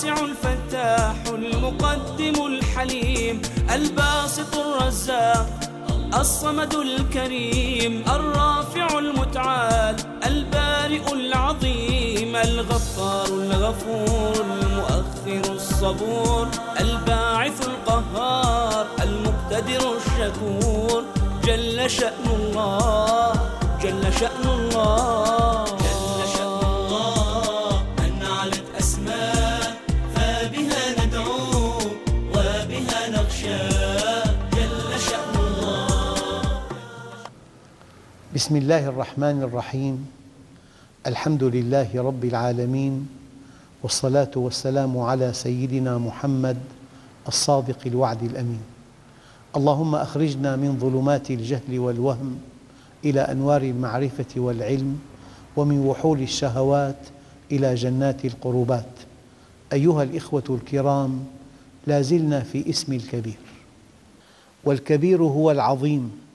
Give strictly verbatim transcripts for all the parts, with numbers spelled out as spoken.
الواسع الفتاح المقدم الحليم الباسط الرزاق الصمد الكريم الرافع المتعال البارئ العظيم الغفار الغفور المؤخر الصبور الباعث القهار المقتدر الشكور جل شأن الله جل شأن الله جل شأن الله من علت أسماء فبها ندعو وبها نخشى بسم الله الرحمن الرحيم. الحمد لله رب العالمين، والصلاة والسلام على سيدنا محمد الصادق الوعد الأمين. اللهم أخرجنا من ظلمات الجهل والوهم إلى أنوار المعرفة والعلم، ومن وحول الشهوات إلى جنات القربات. أيها الإخوة الكرام، لا زلنا في اسم الكبير، والكبير هو العظيم،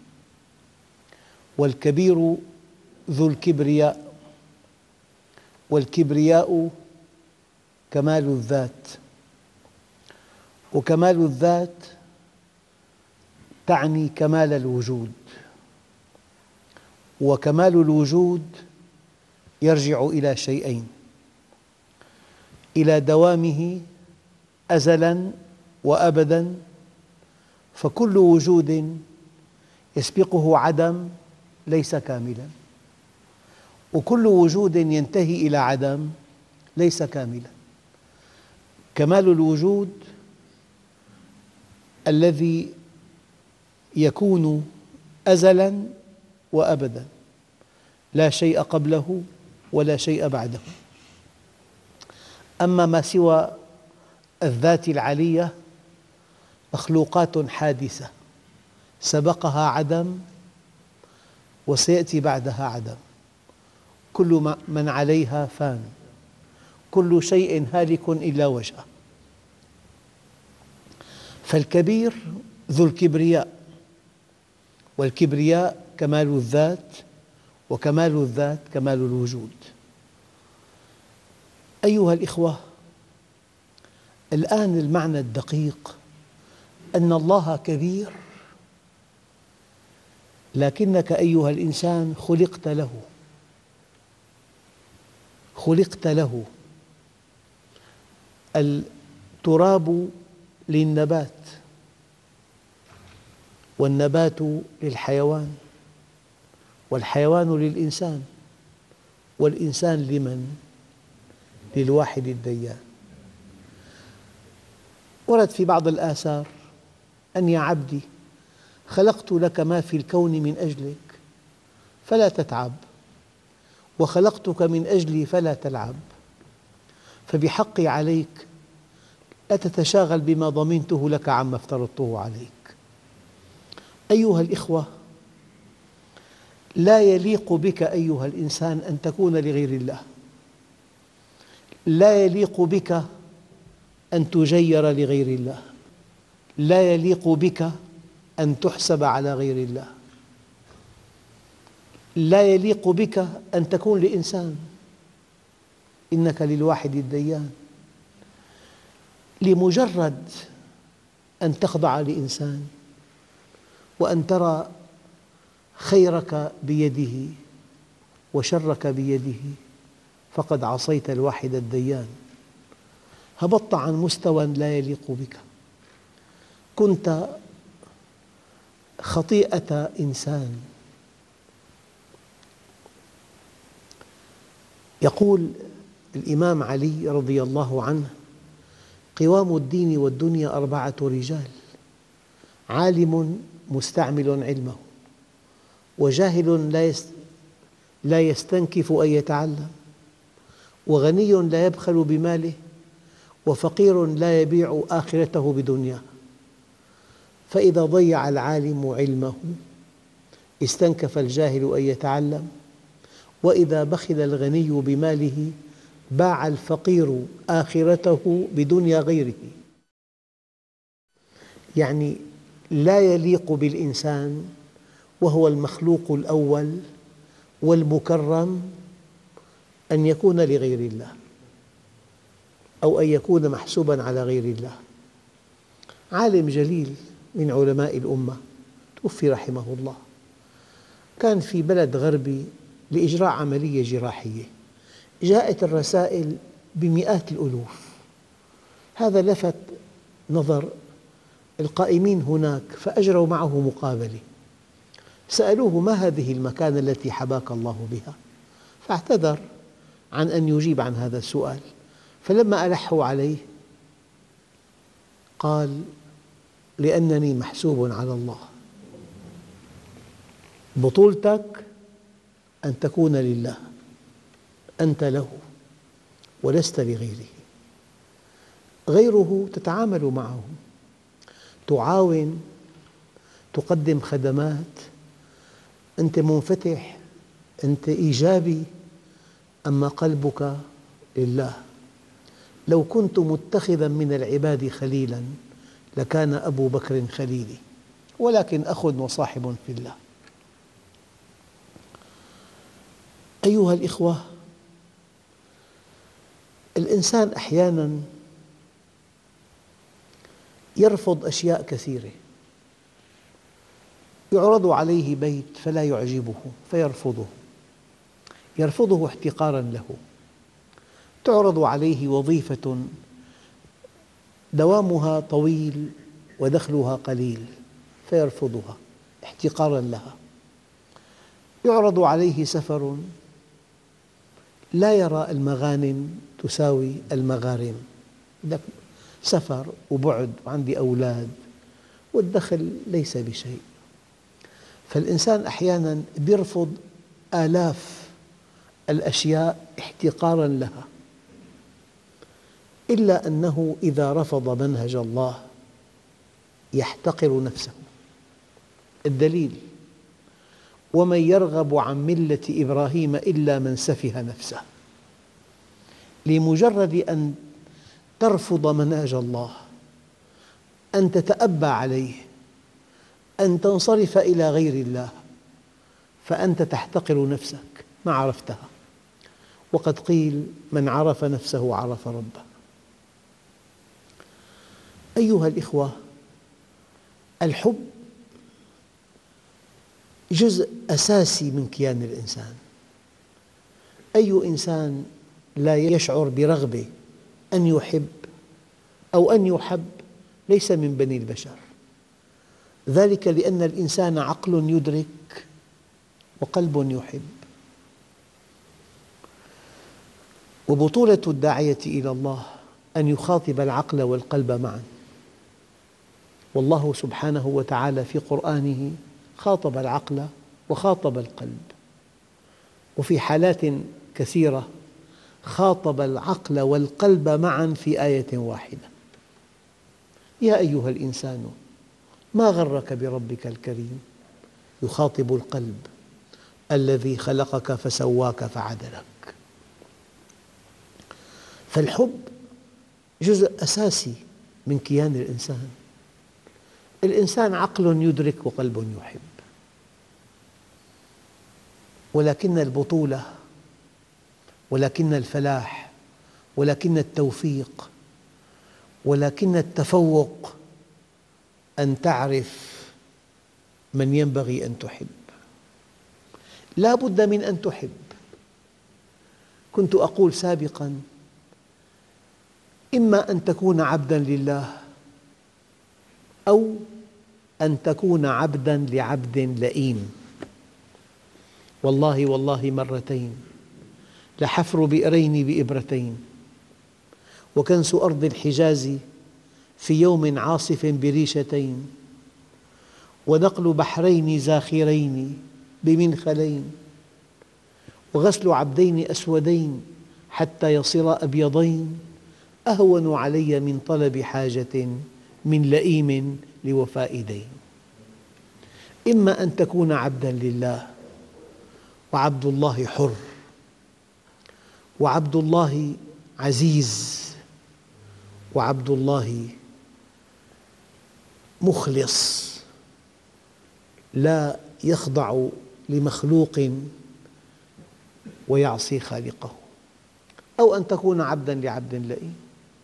والكبير ذو الكبرياء، والكبرياء كمال الذات، وكمال الذات تعني كمال الوجود، وكمال الوجود يرجع إلى شيئين: إلى دوامه أزلاً وأبداً، فكل وجود يسبقه عدم ليس كاملاً، وكل وجود ينتهي إلى عدم ليس كاملاً. كمال الوجود الذي يكون أزلاً وأبداً، لا شيء قبله ولا شيء بعده. أما ما سوى الذات العلية مخلوقات حادثة سبقها عدم وسيأتي بعدها عدم، كل من عليها فان، كل شيء هالك إلا وجهه. فالكبير ذو الكبرياء، والكبرياء كمال الذات، وكمال الذات كمال الوجود. أيها الإخوة، الآن المعنى الدقيق أن الله كبير، لكنك أيها الإنسان خلقت له، خلقت له. التراب للنبات، والنبات للحيوان، والحيوان للإنسان، والإنسان لمن؟ للواحد الديان. ورد في بعض الآثار أن يا عبدي خلقت لك ما في الكون من أجلك فلا تتعب، وخلقتك من أجلي فلا تلعب، فبحقي عليك لا تتشاغل بما ضمنته لك عما افترضته عليك. أيها الإخوة، لا يليق بك أيها الإنسان أن تكون لغير الله، لا يليق بك أن تجير لغير الله، لا يليق بك أن تحسب على غير الله، لا يليق بك أن تكون لإنسان، إنك للواحد الديان. لمجرد أن تخضع لإنسان وأن ترى خيرك بيده وشرك بيده فقد عصيت الواحد الديان، هبطت عن مستوى لا يليق بك، كنت خطيئة إنسان. يقول الإمام علي رضي الله عنه: قوام الدين والدنيا أربعة رجال: عالم مستعمل علمه، وجاهل لا يستنكف أن يتعلم، وغني لا يبخل بماله، وفقير لا يبيع آخرته بدنياه. فإذا ضيع العالم علمه استنكف الجاهل أن يتعلم، وإذا بخل الغني بماله باع الفقير آخرته بدنيا غيره. يعني لا يليق بالإنسان وهو المخلوق الأول والمكرم أن يكون لغير الله. أو أن يكون محسوباً على غير الله. عالم جليل من علماء الأمة توفي رحمه الله، كان في بلد غربي لإجراء عملية جراحية، جاءت الرسائل بمئات الألوف. هذا لفت نظر القائمين هناك فأجروا معه مقابلة، سألوه: ما هذه المكانة التي حباك الله بها؟ فاعتذر عن أن يجيب عن هذا السؤال، فلما ألحوا عليه قال: لأنني محسوب على الله، بطولتك أن تكون لله، أنت له ولست لغيره. غيره تتعامل معه، تعاون، تقدم خدمات، أنت منفتح، أنت إيجابي، أما قلبك لله. لو كنت متخذاً من العباد خليلاً لكان أبو بكر خليلي، ولكن أخ وصاحب في الله. أيها الإخوة، الإنسان أحياناً يرفض أشياء كثيرة، يعرض عليه بيت فلا يعجبه فيرفضه، يرفضه احتقاراً له. تعرض عليه وظيفة دوامها طويل ودخلها قليل فيرفضها احتقاراً لها. يعرض عليه سفر لا يرى المغانم تساوي المغارم، سفر وبعد وعندي أولاد والدخل ليس بشيء. فالإنسان أحياناً يرفض آلاف الأشياء احتقاراً لها، إلا أنه إذا رفض منهج الله يحتقر نفسه. الدليل: ومن يرغب عن ملة إبراهيم إلا من سفه نفسه. لمجرد أن ترفض منهج الله، أن تتأبى عليه، أن تنصرف إلى غير الله، فأنت تحتقر نفسك ما عرفتها. وقد قيل: من عرف نفسه عرف ربه. أيها الإخوة، الحب جزء أساسي من كيان الإنسان. أي إنسان لا يشعر برغبة أن يحب أو أن يحب ليس من بني البشر، ذلك لأن الإنسان عقل يدرك وقلب يحب. وبطولة الداعية إلى الله أن يخاطب العقل والقلب معاً. والله سبحانه وتعالى في قرآنه خاطب العقل وخاطب القلب، وفي حالات كثيرة خاطب العقل والقلب معاً في آية واحدة. يا أيها الإنسان ما غرك بربك الكريم، يخاطب القلب الذي خلقك فسواك فعدلك. فالحب جزء أساسي من كيان الإنسان. الإنسان عقل يدرك وقلب يحب، ولكن البطولة، ولكن الفلاح، ولكن التوفيق، ولكن التفوق أن تعرف من ينبغي أن تحب. لا بد من أن تحب. كنت أقول سابقاً: إما أن تكون عبداً لله أو أن تكون عبداً لعبد لئيم. والله والله مرتين لحفر بئرين بإبرتين، وكنس أرض الحجاز في يوم عاصف بريشتين، ونقل بحرين زاخرين بمنخلين، وغسل عبدين أسودين حتى يصيرا أبيضين، أهون علي من طلب حاجة من لئيم لوفاء دين. إما أن تكون عبداً لله، وعبد الله حر، وعبد الله عزيز، وعبد الله مخلص لا يخضع لمخلوق ويعصي خالقه، أو أن تكون عبداً لعبد لئيم.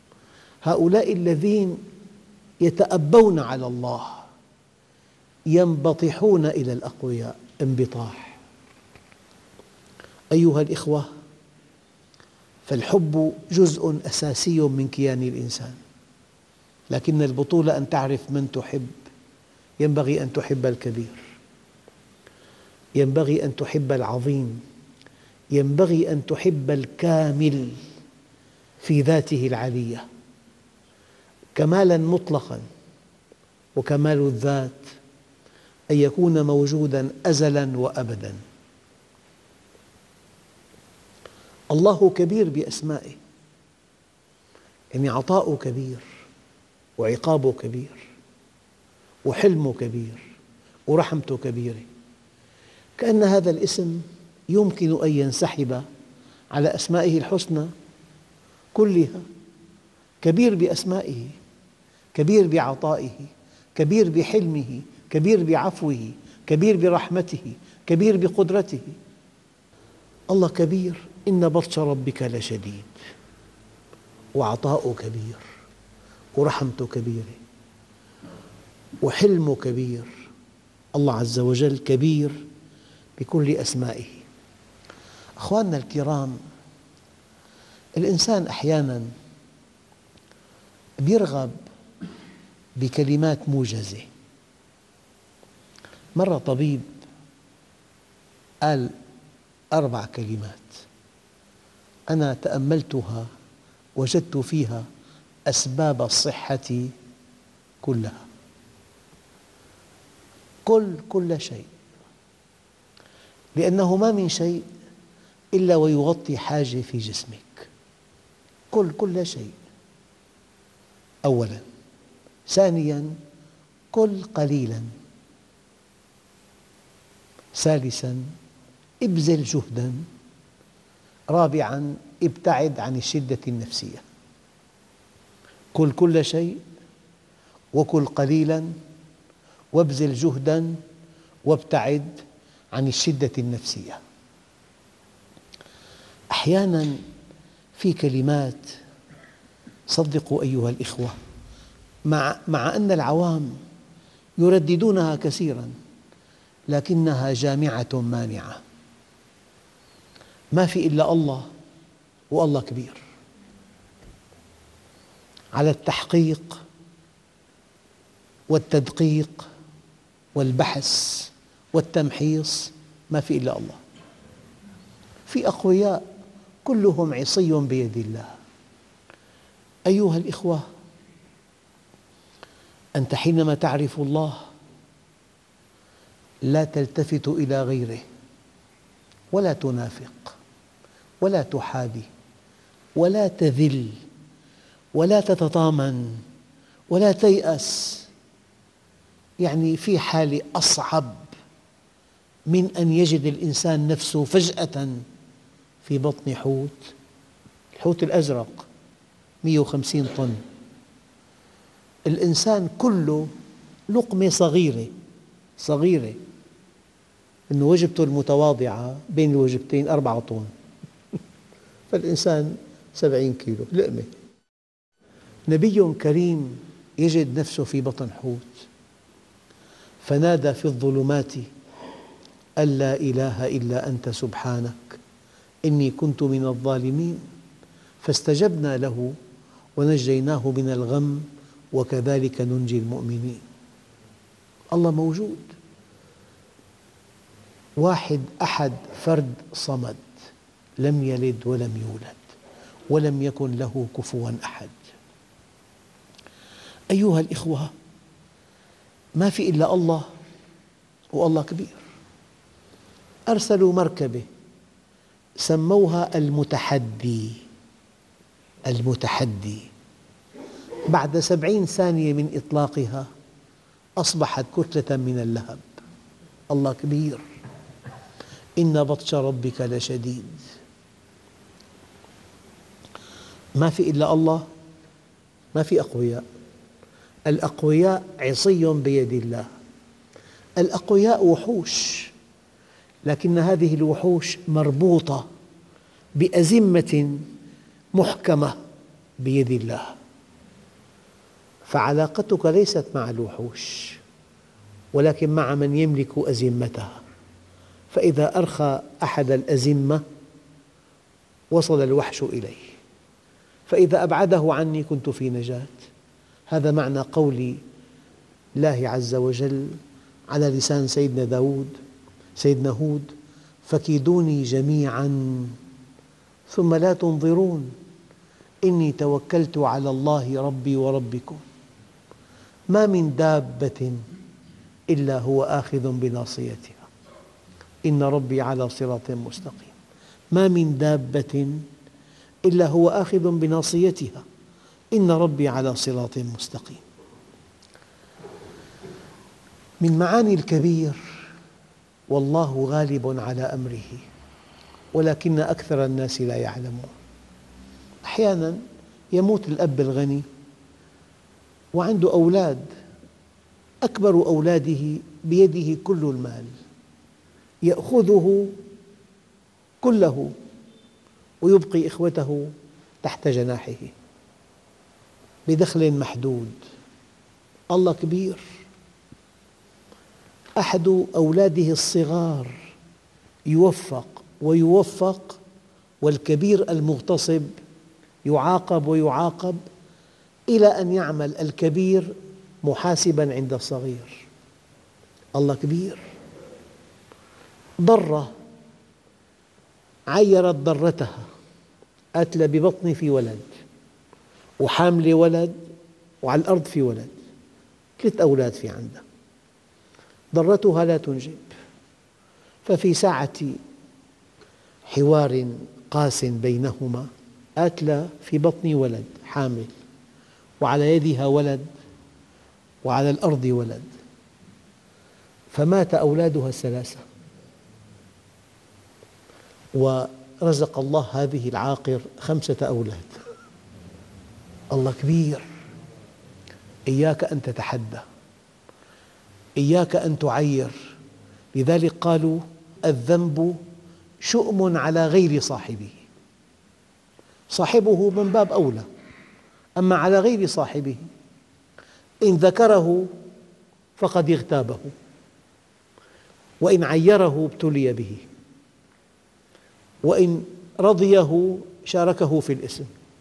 هؤلاء الذين يتأبون على الله ينبطحون إلى الأقوياء انبطاح. أيها الإخوة، فالحب جزء أساسي من كيان الإنسان، لكن البطولة أن تعرف من تحب. ينبغي أن تحب الكبير، ينبغي أن تحب العظيم، ينبغي أن تحب الكامل في ذاته العلية كمالاً مطلقاً. وكمال الذات أن يكون موجوداً أزلاً وأبداً. الله كبير بأسمائه، يعني عطاؤه كبير وعقابه كبير وحلمه كبير ورحمته كبيرة، كأن هذا الاسم يمكن أن ينسحب على أسمائه الحسنى كلها. كبير بأسمائه، كبير بعطائه، كبير بحلمه، كبير بعفوه، كبير برحمته، كبير بقدرته. الله كبير. إن بطش ربك لشديد، وعطاؤه كبير ورحمته كبيرة وحلمه كبير. الله عز وجل كبير بكل أسمائه. أخواننا الكرام، الإنسان أحياناً يرغب بكلمات موجزة. مرة طبيب قال أربع كلمات أنا تأملتها وجدت فيها أسباب الصحة كلها. كل كل شيء، لأنه ما من شيء إلا ويغطي حاجة في جسمك. كل كل شيء أولاً. ثانياً، كل قليلاً. ثالثاً، ابذل جهداً. رابعاً، ابتعد عن الشدة النفسية. كل كل شيء، وكل قليلاً، وابذل جهداً، وابتعد عن الشدة النفسية. أحياناً في كلمات، صدقوا أيها الإخوة، مع, مع أن العوام يرددونها كثيراً، لكنها جامعة مانعة. ما في إلا الله، والله كبير. على التحقيق والتدقيق والبحث والتمحيص ما في إلا الله. في أقوياء كلهم عصي بيد الله. أيها الإخوة، أنت حينما تعرف الله لا تلتفت إلى غيره، ولا تنافق، ولا تحابي، ولا تذل، ولا تتطامن، ولا تيأس. يعني في حالة أصعب من أن يجد الإنسان نفسه فجأة في بطن حوت. الحوت الأزرق مئة وخمسين طن، الإنسان كله لقمة صغيرة صغيرة، إنه وجبته المتواضعة بين الوجبتين أربعة طن فالإنسان سبعين كيلو لقمة. نبي كريم يجد نفسه في بطن حوت، فنادى في الظلمات أن لا إله إلا أنت سبحانك إني كنت من الظالمين، فاستجبنا له ونجيناه من الغم وكذلك ننجي المؤمنين. الله موجود، واحد أحد فرد صمد، لم يلد ولم يولد ولم يكن له كفواً أحد. أيها الإخوة، ما في إلا الله، والله كبير. أرسلوا مركبة سموها المتحدي. المتحدي بعد سبعين ثانية من إطلاقها أصبحت كتلة من اللهب. الله كبير. إن بطش ربك لشديد. ما في إلا الله، ما في أقوياء. الأقوياء عصي بيد الله. الأقوياء وحوش، لكن هذه الوحوش مربوطة بأزمة محكمة بيد الله. فعلاقتك ليست مع الوحوش ولكن مع من يملك أزمتها، فإذا أرخى أحد الأزمة وصل الوحش إليه، فإذا أبعده عني كنت في نجاة. هذا معنى قول الله عز وجل على لسان سيدنا داود سيدنا هود: فكيدوني جميعا ثم لا تنظرون إني توكلت على الله ربي وربكم ما من دابة إلا هو آخذ بناصيتها إن ربي على صراط مستقيم. ما من دابة إلا هو آخذ بناصيتها إن ربي على صراط مستقيم. من معاني الكبير: والله غالب على أمره ولكن أكثر الناس لا يعلمون. أحياناً يموت الأب الغني وعنده أولاد، أكبر أولاده بيده كل المال، يأخذه كله ويبقي إخوته تحت جناحه بدخل محدود. الله كبير. أحد أولاده الصغار يوفق ويوفق والكبير المغتصب يعاقب ويعاقب إلى أن يعمل الكبير محاسباً عند الصغير. الله كبير. ضرة عيرت ضرتها، قالت لها ببطني في ولد وحاملة ولد وعلى الأرض في ولد، ثلاث أولاد في عندها، ضرتها لا تنجب. ففي ساعة حوار قاس بينهما قالت لها في بطني ولد حامل وعلى يدها ولد وعلى الأرض ولد، فمات أولادها الثلاثة ورزق الله هذه العاقر خمسة أولاد. الله كبير. إياك أن تتحدى، إياك أن تعير. لذلك قالوا: الذنب شؤم على غير صاحبه. صاحبه من باب أولى، أما على غير صاحبه إن ذكره فقد اغتابه وإن عيره ابتلي به وإن رضيه شاركه في الإثم.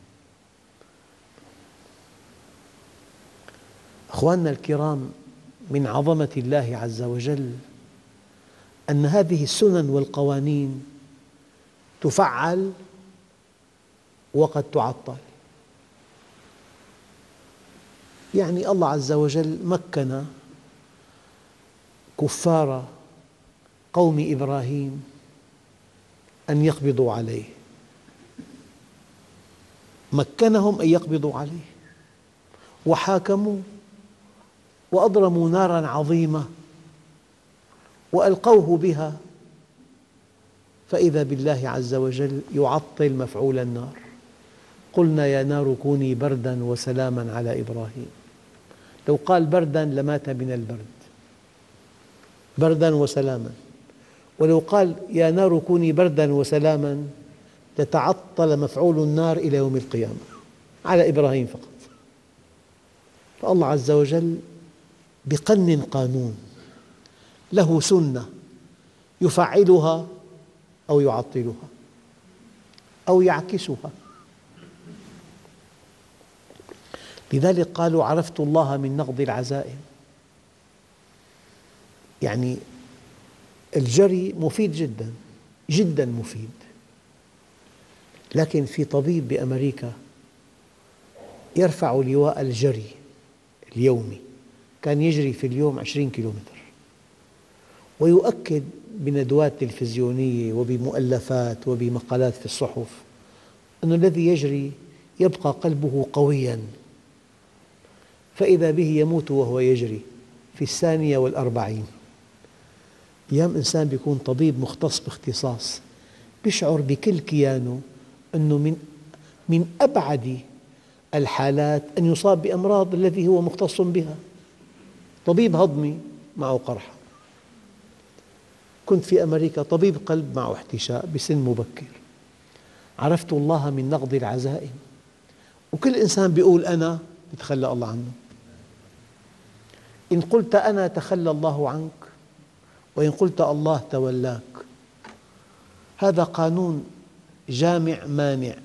أخواننا الكرام، من عظمة الله عز وجل أن هذه السنن والقوانين تفعل وقد تعطل. يعني الله عز وجل مكن كفار قوم إبراهيم أن يقبضوا عليه، مكنهم أن يقبضوا عليه وحاكموه وأضرموا ناراً عظيمة وألقوه بها، فإذا بالله عز وجل يعطل مفعول النار. قلنا يا نار كوني برداً وسلاماً على إبراهيم. لو قال برداً لمات من البرد، برداً وسلاماً. ولو قال يا نار كوني برداً وسلاماً لتعطل مفعول النار إلى يوم القيامة على إبراهيم فقط. فالله عز وجل بقنن قانون له سنة يفعلها أو يعطلها أو يعكسها. لذلك قالوا: عرفت الله من نقض العزائم. يعني الجري مفيد جدا جدا مفيد، لكن في طبيب بأمريكا يرفع لواء الجري اليومي، كان يجري في اليوم عشرين كيلومتر، ويؤكد بندوات تلفزيونية وبمؤلفات وبمقالات في الصحف أن الذي يجري يبقى قلبه قوياً، فإذا به يموت وهو يجري في الثانية والأربعين. أيام إنسان يكون طبيب مختص باختصاص يشعر بكل كيانه أنه من من أبعد الحالات أن يصاب بأمراض التي هو مختص بها. طبيب هضمي معه قرحة، كنت في أمريكا طبيب قلب معه احتشاء بسن مبكر. عرفت الله من نقض العزائم، وكل إنسان يقول أنا يتخلى الله عنه. إن قلت أنا تخلى الله عنك، وإن قلت الله تولاك. هذا قانون جامع مانع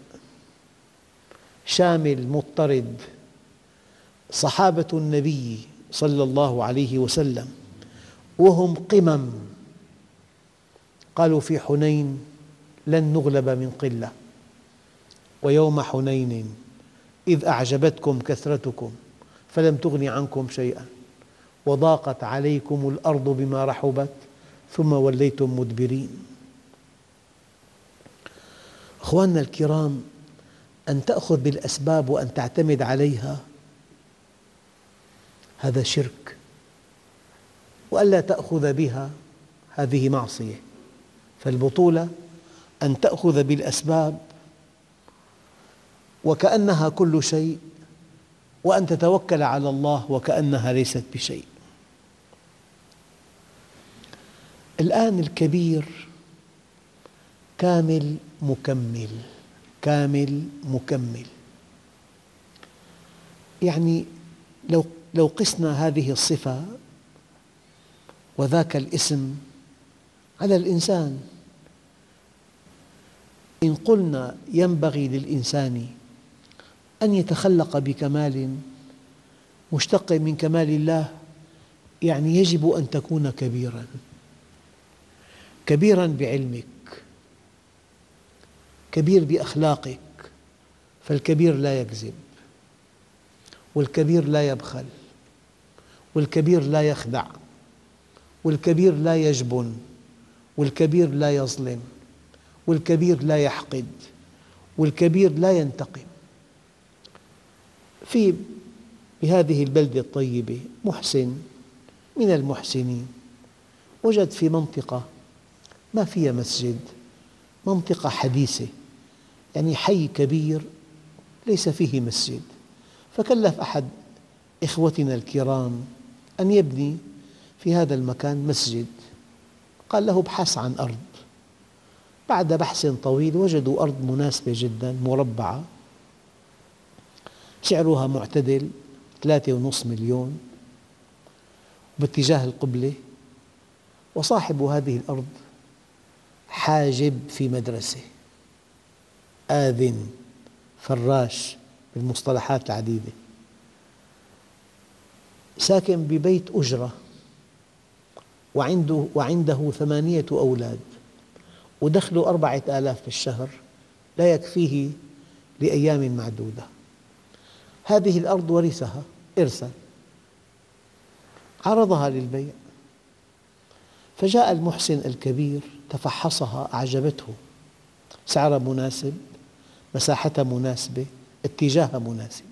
شامل مضطرد. صحابة النبي صلى الله عليه وسلم وهم قمم قالوا في حنين: لن نغلب من قلة، ويوم حنين إذ أعجبتكم كثرتكم فلم تغن عنكم شيئا وضاقت عليكم الأرض بما رحبت ثم وليتم مدبرين. أخواننا الكرام، أن تأخذ بالأسباب وأن تعتمد عليها هذا شرك، وألا تأخذ بها هذه معصية. فالبطولة أن تأخذ بالأسباب وكأنها كل شيء، وأن تتوكل على الله وكأنها ليست بشيء. الآن الكبير كامل مكمل، كامل مكمل. يعني لو لو قسنا هذه الصفة وذاك الاسم على الإنسان، إن قلنا ينبغي للإنسان أن يتخلق بكمال مشتق من كمال الله، يعني يجب أن تكون كبيراً، كبيراً بعلمك، كبير بأخلاقك، فالكبير لا يكذب، والكبير لا يبخل، والكبير لا يخدع، والكبير لا يجبن، والكبير لا يظلم، والكبير لا يحقد، والكبير لا ينتقم. في بهذه البلدة الطيبة محسن من المحسنين وجد في منطقة ما فيها مسجد، منطقة حديثة، يعني حي كبير ليس فيه مسجد، فكلف أحد إخوتنا الكرام أن يبني في هذا المكان مسجد. قال له: ابحث عن أرض. بعد بحث طويل وجدوا أرض مناسبة جدا، مربعة، سعرها معتدل، ثلاثة ونصف مليون، باتجاه القبلة، وصاحب هذه الأرض حاجب في مدرسة، آذن، فراش بالمصطلحات العديدة، ساكن ببيت أجرة، وعنده, وعنده ثمانية أولاد، ودخله أربعة آلاف في الشهر لا يكفيه لأيام معدودة. هذه الأرض ورثها إرثاً، عرضها للبيع، فجاء المحسن الكبير تفحصها، أعجبته، سعرها مناسب، مساحتها مناسبة، اتجاهها مناسب.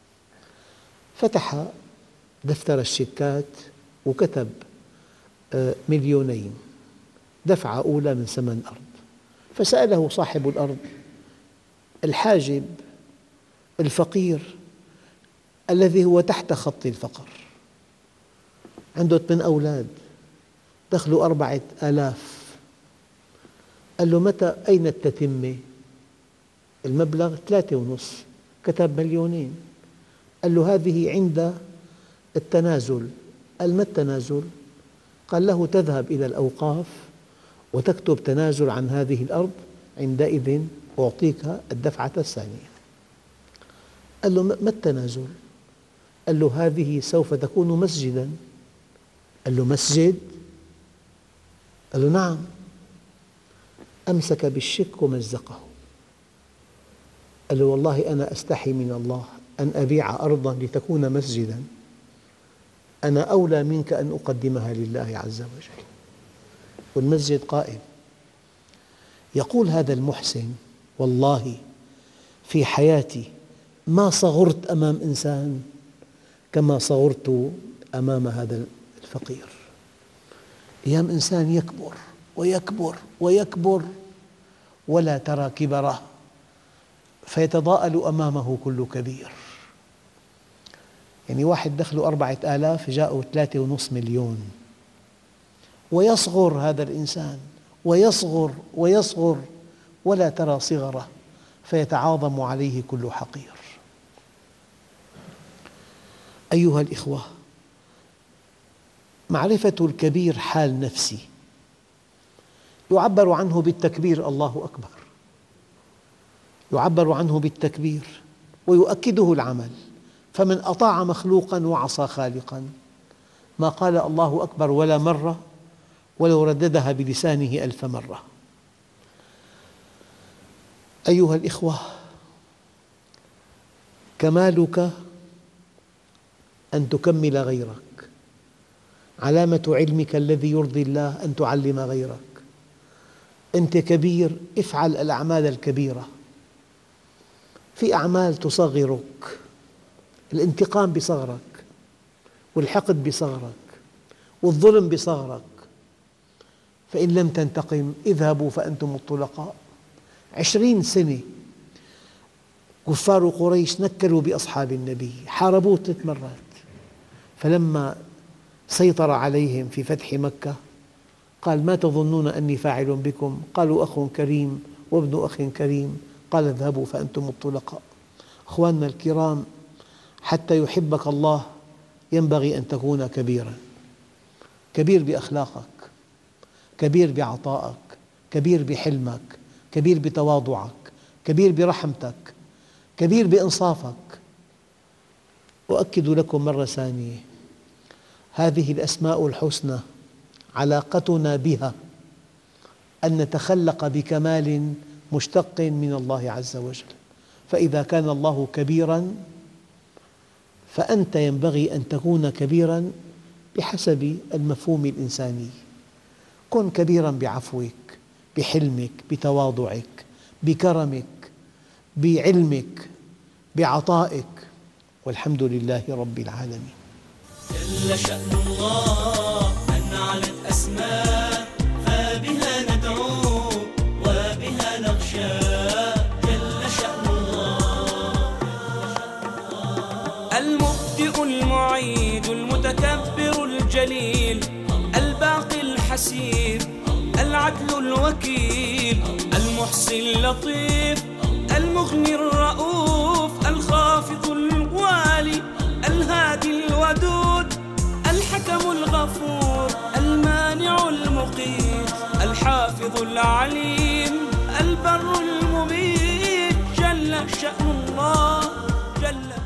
فتح دفتر الشيكات وكتب مليونين دفعة أولى من ثمن الأرض. فسأله صاحب الأرض الحاجب الفقير الذي هو تحت خط الفقر، عنده ثمان أولاد، دخله أربعة آلاف، قال له: متى أين التتمة؟ المبلغ ثلاثة ونصف، كتب مليونين. قال له: هذه عند التنازل. قال: ما التنازل؟ قال له: تذهب إلى الأوقاف وتكتب تنازل عن هذه الأرض، عندئذ أعطيك الدفعة الثانية. قال له: ما التنازل؟ قال له: هذه سوف تكون مسجداً. قال له: مسجد؟ قال له: نعم. أمسك بالشك ومزقه. قال له: والله أنا أستحي من الله أن أبيع أرضاً لتكون مسجداً، أنا أولى منك أن أقدمها لله عز وجل، والمسجد قائم. يقول هذا المحسن: والله في حياتي ما صغرت أمام إنسان كما صغرت أمام هذا الفقير. أيام إنسان يكبر ويكبر ويكبر ولا ترى كبره، فيتضاءل أمامه كل كبير. يعني واحد دخله أربعة آلاف جاءه ثلاثة ونصف مليون، ويصغر هذا الإنسان ويصغر ويصغر ولا ترى صغره، فيتعاظم عليه كل حقير. أيها الإخوة، معرفة الكبير حال نفسي، يعبر عنه بالتكبير الله أكبر، يعبر عنه بالتكبير ويؤكده العمل، فمن أطاع مخلوقاً وعصى خالقاً ما قال الله أكبر ولا مرة ولو رددها بلسانه ألف مرة. أيها الإخوة، كمالك أن تكمل غيرك، علامة علمك الذي يرضي الله أن تعلم غيرك. أنت كبير، افعل الأعمال الكبيرة. في أعمال تصغرك، الانتقام بصغرك، والحقد بصغرك، والظلم بصغرك، فإن لم تنتقم اذهبوا فأنتم الطلقاء. عشرين سنة كفار قريش نكلوا بأصحاب النبي، حاربوه ثلاث مرات، فلما سيطر عليهم في فتح مكة قال: ما تظنون أني فاعل بكم؟ قالوا: أخ كريم وابن أخ كريم. قال: اذهبوا فأنتم الطلقاء. أخواننا الكرام، حتى يحبك الله ينبغي أن تكون كبيراً، كبير بأخلاقك، كبير بعطائك، كبير بحلمك، كبير بتواضعك، كبير برحمتك، كبير بإنصافك. أؤكد لكم مرة ثانية، هذه الأسماء الحسنى علاقتنا بها أن نتخلق بكمال مشتق من الله عز وجل، فإذا كان الله كبيراً فأنت ينبغي أن تكون كبيراً بحسب المفهوم الإنساني. كن كبيراً بعفوك، بحلمك، بتواضعك، بكرمك، بعلمك، بعطائك، والحمد لله رب العالمين. جل شأن الله أن علت أسماء، فبها ندعو وبها نخشى. جل شأن الله المبدئ المعيد المتكبر الجليل، الباقي الحسيب، العدل الوكيل، المحصي اللطيف، المغني الرؤوف، الخافض الوالي، الهادي الودود، الحكم الغفور، المانع المقيت، الحافظ العليم، البر المميت. جل شأن الله، جل